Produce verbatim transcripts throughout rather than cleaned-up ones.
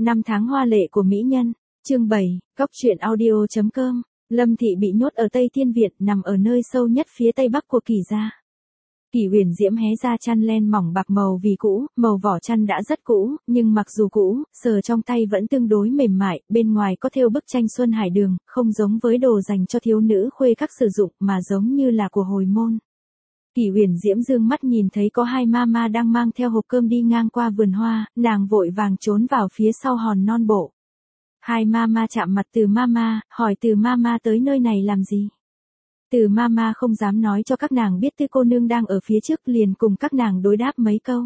Năm tháng hoa lệ của mỹ nhân, chương bảy, Cóc truyện audio chấm com. Lâm Thị bị nhốt ở Tây Thiên Viện, nằm ở nơi sâu nhất phía tây bắc của Kỳ gia. Kỳ Huyền Diễm hé ra chăn len mỏng bạc màu vì cũ, màu vỏ chăn đã rất cũ, nhưng mặc dù cũ, sờ trong tay vẫn tương đối mềm mại, bên ngoài có thêu bức tranh Xuân Hải Đường, không giống với đồ dành cho thiếu nữ khuê các sử dụng mà giống như là của hồi môn. Kỳ Huyền Diễm dương mắt nhìn thấy có hai mama đang mang theo hộp cơm đi ngang qua vườn hoa, nàng vội vàng trốn vào phía sau hòn non bộ. Hai mama chạm mặt Từ mama, hỏi Từ mama tới nơi này làm gì. Từ mama không dám nói cho các nàng biết Tư cô nương đang ở phía trước, liền cùng các nàng đối đáp mấy câu.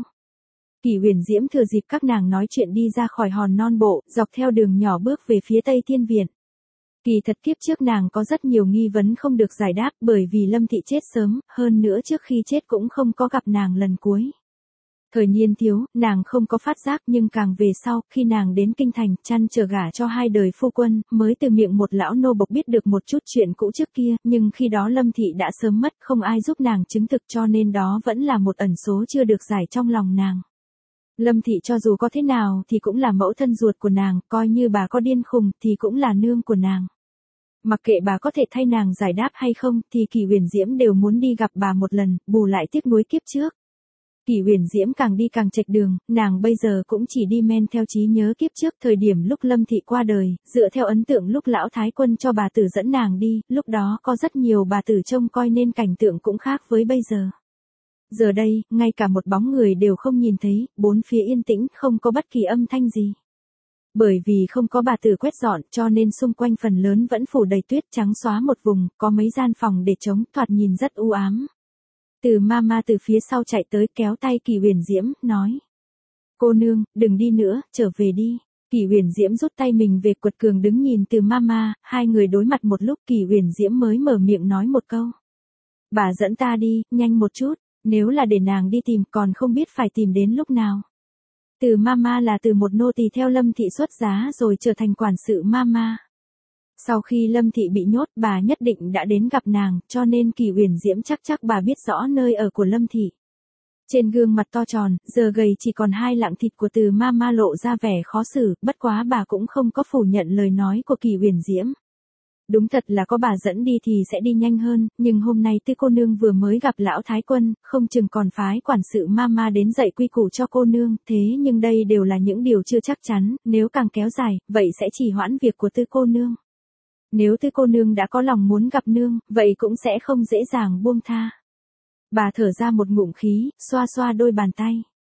Kỳ Huyền Diễm thừa dịp các nàng nói chuyện đi ra khỏi hòn non bộ, dọc theo đường nhỏ bước về phía Tây Thiên Viện. Kỳ thật kiếp trước nàng có rất nhiều nghi vấn không được giải đáp, bởi vì Lâm Thị chết sớm, hơn nữa trước khi chết cũng không có gặp nàng lần cuối. Thời niên thiếu, nàng không có phát giác, nhưng càng về sau, khi nàng đến kinh thành, chăn trở gả cho hai đời phu quân, mới từ miệng một lão nô bộc biết được một chút chuyện cũ trước kia, nhưng khi đó Lâm Thị đã sớm mất, không ai giúp nàng chứng thực, cho nên đó vẫn là một ẩn số chưa được giải trong lòng nàng. Lâm Thị cho dù có thế nào thì cũng là mẫu thân ruột của nàng, coi như bà có điên khùng thì cũng là nương của nàng. Mặc kệ bà có thể thay nàng giải đáp hay không, thì Kỳ Huyền Diễm đều muốn đi gặp bà một lần, bù lại tiếc nuối kiếp trước. Kỳ Huyền Diễm càng đi càng chệch đường, nàng bây giờ cũng chỉ đi men theo trí nhớ kiếp trước, thời điểm lúc Lâm Thị qua đời, dựa theo ấn tượng lúc lão thái quân cho bà tử dẫn nàng đi, lúc đó có rất nhiều bà tử trông coi nên cảnh tượng cũng khác với bây giờ. Giờ đây, ngay cả một bóng người đều không nhìn thấy, bốn phía yên tĩnh, không có bất kỳ âm thanh gì. Bởi vì không có bà tử quét dọn, cho nên xung quanh phần lớn vẫn phủ đầy tuyết trắng xóa một vùng, có mấy gian phòng để trống, thoạt nhìn rất u ám. Từ mama từ phía sau chạy tới kéo tay Kỳ Huyền Diễm, nói. Cô nương, đừng đi nữa, trở về đi. Kỳ Huyền Diễm rút tay mình về, quật cường đứng nhìn Từ mama, hai người đối mặt một lúc, Kỳ Huyền Diễm mới mở miệng nói một câu. Bà dẫn ta đi, nhanh một chút, nếu là để nàng đi tìm còn không biết phải tìm đến lúc nào. Từ mama là từ một nô tỳ theo Lâm Thị xuất giá rồi trở thành quản sự mama. Sau khi Lâm Thị bị nhốt, bà nhất định đã đến gặp nàng, cho nên Kỳ Huyền Diễm chắc chắc bà biết rõ nơi ở của Lâm Thị. Trên gương mặt to tròn, giờ gầy chỉ còn hai lạng thịt của Từ mama lộ ra vẻ khó xử, bất quá bà cũng không có phủ nhận lời nói của Kỳ Huyền Diễm. Đúng thật là có bà dẫn đi thì sẽ đi nhanh hơn, nhưng hôm nay Tư cô nương vừa mới gặp lão thái quân, không chừng còn phái quản sự mama đến dạy quy củ cho cô nương, thế nhưng đây đều là những điều chưa chắc chắn, nếu càng kéo dài, vậy sẽ trì hoãn việc của Tư cô nương. Nếu Tư cô nương đã có lòng muốn gặp nương, vậy cũng sẽ không dễ dàng buông tha. Bà thở ra một ngụm khí, xoa xoa đôi bàn tay.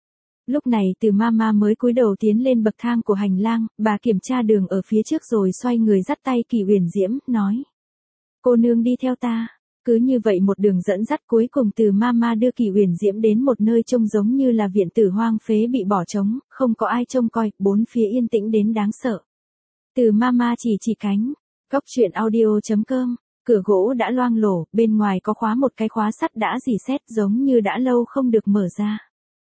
Lúc này Từ mama mới cúi đầu tiến lên bậc thang của hành lang, bà kiểm tra đường ở phía trước rồi xoay người dắt tay Kỳ Huyền Diễm, nói. Cô nương đi theo ta. Cứ như vậy một đường dẫn dắt, cuối cùng Từ mama đưa Kỳ Huyền Diễm đến một nơi trông giống như là viện tử hoang phế bị bỏ trống, không có ai trông coi, bốn phía yên tĩnh đến đáng sợ. Từ mama chỉ chỉ cánh. Cóc truyện audio chấm com, cửa gỗ đã loang lổ, bên ngoài có khóa một cái khóa sắt đã rỉ sét giống như đã lâu không được mở ra.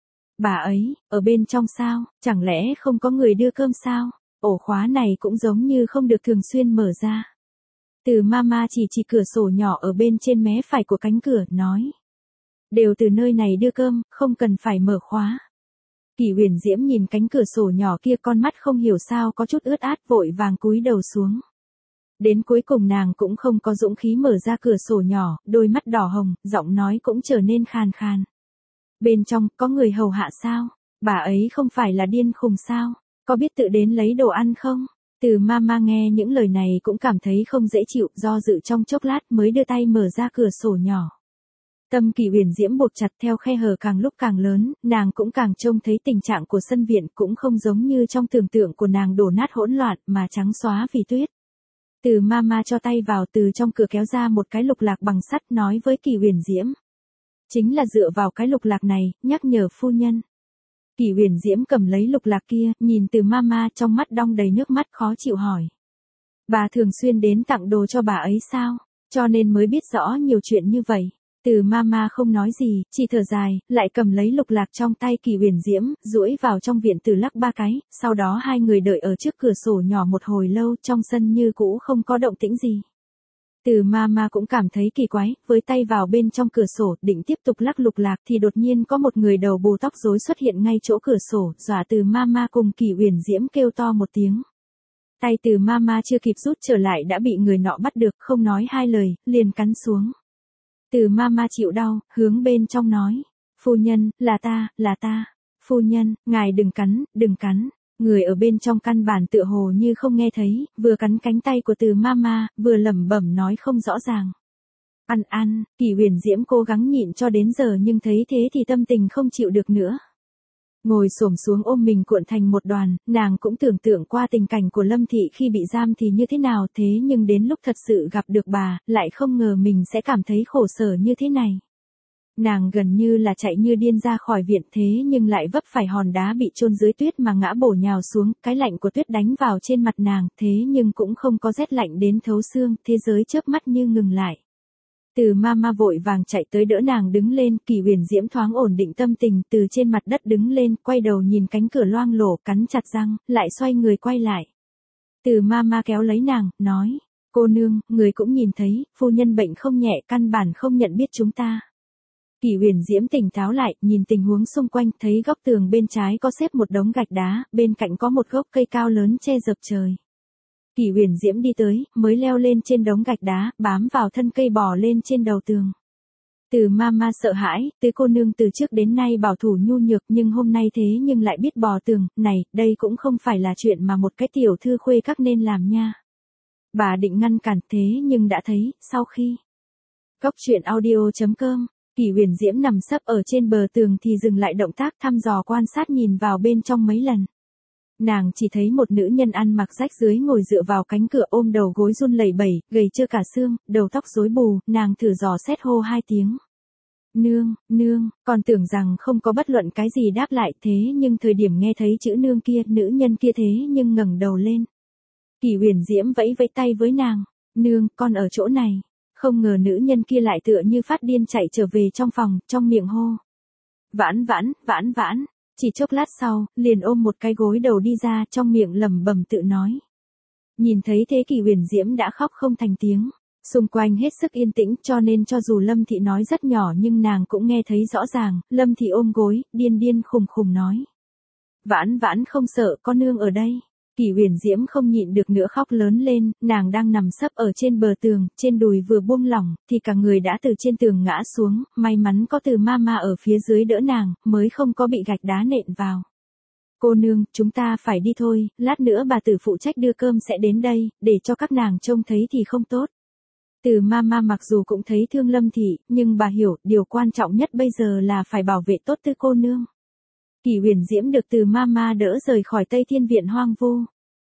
Bà ấy, ở bên trong sao, chẳng lẽ không có người đưa cơm sao? Ổ khóa này cũng giống như không được thường xuyên mở ra. Từ mama chỉ chỉ cửa sổ nhỏ ở bên trên mé phải của cánh cửa, nói. Đều từ nơi này đưa cơm, không cần phải mở khóa. Kỳ Huyền Diễm nhìn cánh cửa sổ nhỏ kia, con mắt không hiểu sao có chút ướt át, vội vàng cúi đầu xuống. Đến cuối cùng nàng cũng không có dũng khí mở ra cửa sổ nhỏ, đôi mắt đỏ hồng, giọng nói cũng trở nên khàn khàn. Bên trong, có người hầu hạ sao? Bà ấy không phải là điên khùng sao? Có biết tự đến lấy đồ ăn không? Từ mama nghe những lời này cũng cảm thấy không dễ chịu, do dự trong chốc lát mới đưa tay mở ra cửa sổ nhỏ. Tâm Kỳ Huyền Diễm bột chặt, theo khe hở càng lúc càng lớn, nàng cũng càng trông thấy tình trạng của sân viện cũng không giống như trong tưởng tượng của nàng đổ nát hỗn loạn mà trắng xóa vì tuyết. Từ mama cho tay vào, từ trong cửa kéo ra một cái lục lạc bằng sắt, nói với Kỳ Huyền Diễm. Chính là dựa vào cái lục lạc này, nhắc nhở phu nhân. Kỳ Huyền Diễm cầm lấy lục lạc kia, nhìn Từ mama, trong mắt đong đầy nước mắt, khó chịu hỏi. Bà thường xuyên đến tặng đồ cho bà ấy sao? Cho nên mới biết rõ nhiều chuyện như vậy. Từ mama không nói gì, chỉ thở dài, lại cầm lấy lục lạc trong tay Kỳ Huyền Diễm, duỗi vào trong viện tử lắc ba cái, sau đó hai người đợi ở trước cửa sổ nhỏ một hồi lâu, trong sân như cũ không có động tĩnh gì. Từ Mama cũng cảm thấy kỳ quái, với tay vào bên trong cửa sổ, định tiếp tục lắc lục lạc thì đột nhiên có một người đầu bù tóc rối xuất hiện ngay chỗ cửa sổ, dọa Từ Mama cùng Kỳ Uyển Diễm kêu to một tiếng. Tay Từ Mama chưa kịp rút trở lại đã bị người nọ bắt được, không nói hai lời, liền cắn xuống. Từ Mama chịu đau, hướng bên trong nói, phu nhân, là ta, là ta, phu nhân, ngài đừng cắn, đừng cắn. Người ở bên trong căn bản tựa hồ như không nghe thấy, vừa cắn cánh tay của Từ Mama, vừa lẩm bẩm nói không rõ ràng. Ăn ăn, Kỳ Uyển Diễm cố gắng nhịn cho đến giờ nhưng thấy thế thì tâm tình không chịu được nữa. Ngồi xổm xuống ôm mình cuộn thành một đoàn, nàng cũng tưởng tượng qua tình cảnh của Lâm Thị khi bị giam thì như thế nào, thế nhưng đến lúc thật sự gặp được bà, lại không ngờ mình sẽ cảm thấy khổ sở như thế này. Nàng gần như là chạy như điên ra khỏi viện thế nhưng lại vấp phải hòn đá bị chôn dưới tuyết mà ngã bổ nhào xuống, cái lạnh của tuyết đánh vào trên mặt nàng, thế nhưng cũng không có rét lạnh đến thấu xương, thế giới chớp mắt như ngừng lại. Từ Mama vội vàng chạy tới đỡ nàng đứng lên, Kỳ Uyển Diễm thoáng ổn định tâm tình, từ trên mặt đất đứng lên, quay đầu nhìn cánh cửa loang lổ, cắn chặt răng, lại xoay người quay lại. Từ Mama kéo lấy nàng, nói, cô nương, người cũng nhìn thấy, phu nhân bệnh không nhẹ, căn bản không nhận biết chúng ta. Kỳ Uyển Diễm tỉnh táo lại, nhìn tình huống xung quanh, thấy góc tường bên trái có xếp một đống gạch đá, bên cạnh có một gốc cây cao lớn che dập trời. Kỳ Uyển Diễm đi tới, mới leo lên trên đống gạch đá, bám vào thân cây bò lên trên đầu tường. Từ Mama sợ hãi, Tứ cô nương từ trước đến nay bảo thủ nhu nhược nhưng hôm nay thế nhưng lại biết bò tường, này, đây cũng không phải là chuyện mà một cái tiểu thư khuê các nên làm nha. Bà định ngăn cản thế nhưng đã thấy, sau khi. Cóc truyện audio chấm com Kỳ Uyển Diễm nằm sấp ở trên bờ tường thì dừng lại động tác thăm dò quan sát nhìn vào bên trong mấy lần. Nàng chỉ thấy một nữ nhân ăn mặc rách rưới ngồi dựa vào cánh cửa ôm đầu gối run lẩy bẩy, gầy trơ cả xương, đầu tóc rối bù, nàng thử dò xét hô hai tiếng. Nương, nương, còn tưởng rằng không có bất luận cái gì đáp lại thế nhưng thời điểm nghe thấy chữ nương kia, nữ nhân kia thế nhưng ngẩng đầu lên. Kỳ Uyển Diễm vẫy vẫy tay với nàng, nương, con ở chỗ này. Không ngờ nữ nhân kia lại tựa như phát điên chạy trở về trong phòng, trong miệng hô. Vãn vãn, vãn vãn, chỉ chốc lát sau, liền ôm một cái gối đầu đi ra, trong miệng lẩm bẩm tự nói. Nhìn thấy thế Kỳ Uyển Diễm đã khóc không thành tiếng, xung quanh hết sức yên tĩnh cho nên cho dù Lâm Thị nói rất nhỏ nhưng nàng cũng nghe thấy rõ ràng, Lâm Thị ôm gối, điên điên khùng khùng nói. Vãn vãn không sợ, có nương ở đây. Kỳ Uyển Diễm không nhịn được nữa khóc lớn lên, nàng đang nằm sấp ở trên bờ tường, trên đùi vừa buông lỏng, thì cả người đã từ trên tường ngã xuống, may mắn có Từ Mama ở phía dưới đỡ nàng, mới không có bị gạch đá nện vào. Cô nương, chúng ta phải đi thôi, lát nữa bà tử phụ trách đưa cơm sẽ đến đây, để cho các nàng trông thấy thì không tốt. Từ Mama mặc dù cũng thấy thương Lâm Thị, nhưng bà hiểu, điều quan trọng nhất bây giờ là phải bảo vệ tốt Tư cô nương. Kỳ Uyển Diễm được Từ Mama đỡ rời khỏi Tây Thiên Viện hoang vu.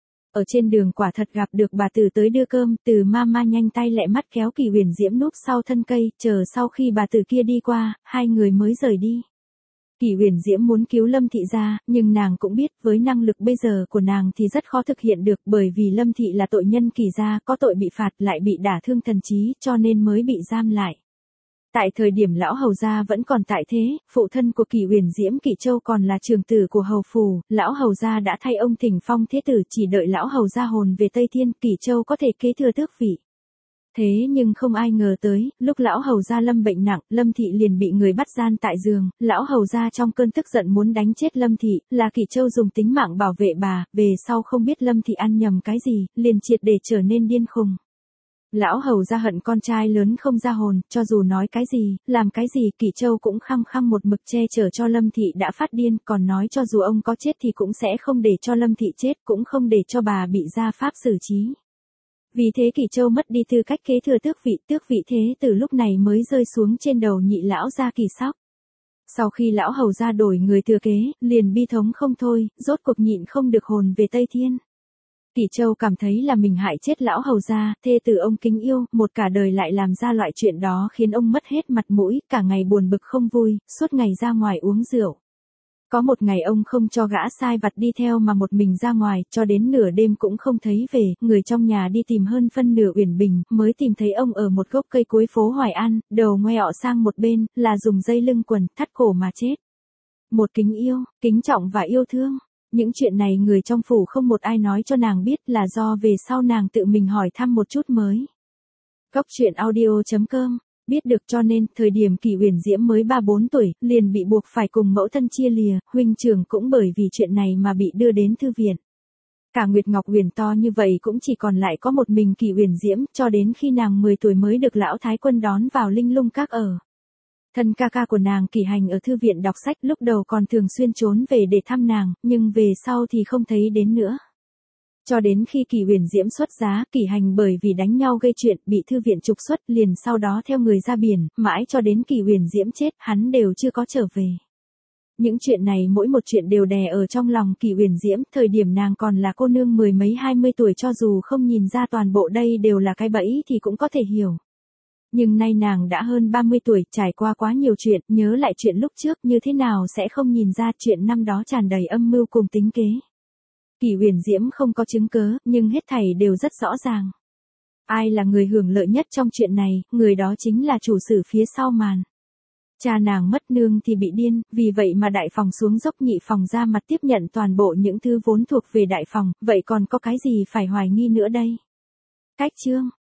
Ở trên đường quả thật gặp được bà tử tới đưa cơm, Từ Mama nhanh tay lẹ mắt kéo Kỳ Uyển Diễm núp sau thân cây, chờ sau khi bà tử kia đi qua, hai người mới rời đi. Kỳ Uyển Diễm muốn cứu Lâm Thị ra, nhưng nàng cũng biết với năng lực bây giờ của nàng thì rất khó thực hiện được bởi vì Lâm Thị là tội nhân kỳ gia, có tội bị phạt lại bị đả thương thần trí cho nên mới bị giam lại. Tại thời điểm lão hầu gia vẫn còn tại thế, phụ thân của Kỳ Uyển Diễm Kỳ Châu còn là trưởng tử của hầu phủ, lão hầu gia đã thay ông thỉnh phong thế tử, chỉ đợi lão hầu gia hồn về Tây Thiên, Kỳ Châu có thể kế thừa tước vị. Thế nhưng không ai ngờ tới, lúc lão hầu gia Lâm bệnh nặng, Lâm Thị liền bị người bắt gian tại giường, lão hầu gia trong cơn tức giận muốn đánh chết Lâm Thị, là Kỳ Châu dùng tính mạng bảo vệ bà, về sau không biết Lâm Thị ăn nhầm cái gì, liền triệt để trở nên điên khùng. Lão hầu gia hận con trai lớn không ra hồn, cho dù nói cái gì, làm cái gì, Kỳ Châu cũng khăng khăng một mực che chở cho Lâm Thị đã phát điên, còn nói cho dù ông có chết thì cũng sẽ không để cho Lâm Thị chết, cũng không để cho bà bị gia pháp xử trí. Vì thế Kỳ Châu mất đi tư cách kế thừa tước vị, tước vị thế từ lúc này mới rơi xuống trên đầu nhị lão gia Kỳ Sóc. Sau khi lão hầu gia đổi người thừa kế, liền bi thống không thôi, rốt cuộc nhịn không được hồn về Tây Thiên. Kỳ Châu cảm thấy là mình hại chết lão hầu gia, thê tử ông kính yêu, một cả đời lại làm ra loại chuyện đó khiến ông mất hết mặt mũi, cả ngày buồn bực không vui, suốt ngày ra ngoài uống rượu. Có một ngày ông không cho gã sai vặt đi theo mà một mình ra ngoài, cho đến nửa đêm cũng không thấy về, người trong nhà đi tìm hơn phân nửa Uyển Bình, mới tìm thấy ông ở một gốc cây cuối phố Hoài An, đầu ngoẹo sang một bên, là dùng dây lưng quần, thắt cổ mà chết. Một kính yêu, kính trọng và yêu thương. Những chuyện này người trong phủ không một ai nói cho nàng biết là do về sau nàng tự mình hỏi thăm một chút mới. Cóc truyện audio chấm com. Biết được cho nên, thời điểm Kỷ Uyển Diễm mới ba bốn tuổi, liền bị buộc phải cùng mẫu thân chia lìa, huynh trưởng cũng bởi vì chuyện này mà bị đưa đến thư viện. Cả Nguyệt Ngọc Huyền to như vậy cũng chỉ còn lại có một mình Kỷ Uyển Diễm, cho đến khi nàng mười tuổi mới được lão thái quân đón vào Linh Lung Các ở. Thân ca ca của nàng Kỷ Hành ở thư viện đọc sách, lúc đầu còn thường xuyên trốn về để thăm nàng, nhưng về sau thì không thấy đến nữa. Cho đến khi Kỷ Uyển Diễm xuất giá, Kỷ Hành bởi vì đánh nhau gây chuyện bị thư viện trục xuất, liền sau đó theo người ra biển, mãi cho đến Kỷ Uyển Diễm chết, hắn đều chưa có trở về. Những chuyện này mỗi một chuyện đều đè ở trong lòng Kỷ Uyển Diễm, thời điểm nàng còn là cô nương mười mấy hai mươi tuổi, cho dù không nhìn ra toàn bộ đây đều là cái bẫy thì cũng có thể hiểu. Nhưng nay nàng đã hơn ba mươi tuổi, trải qua quá nhiều chuyện, nhớ lại chuyện lúc trước như thế nào sẽ không nhìn ra chuyện năm đó tràn đầy âm mưu cùng tính kế. Kỷ Uyển Diễm không có chứng cớ, nhưng hết thảy đều rất rõ ràng. Ai là người hưởng lợi nhất trong chuyện này, người đó chính là chủ sử phía sau màn. Cha nàng mất nương thì bị điên, vì vậy mà đại phòng xuống dốc nhị phòng ra mặt tiếp nhận toàn bộ những thứ vốn thuộc về đại phòng, vậy còn có cái gì phải hoài nghi nữa đây? Cách chương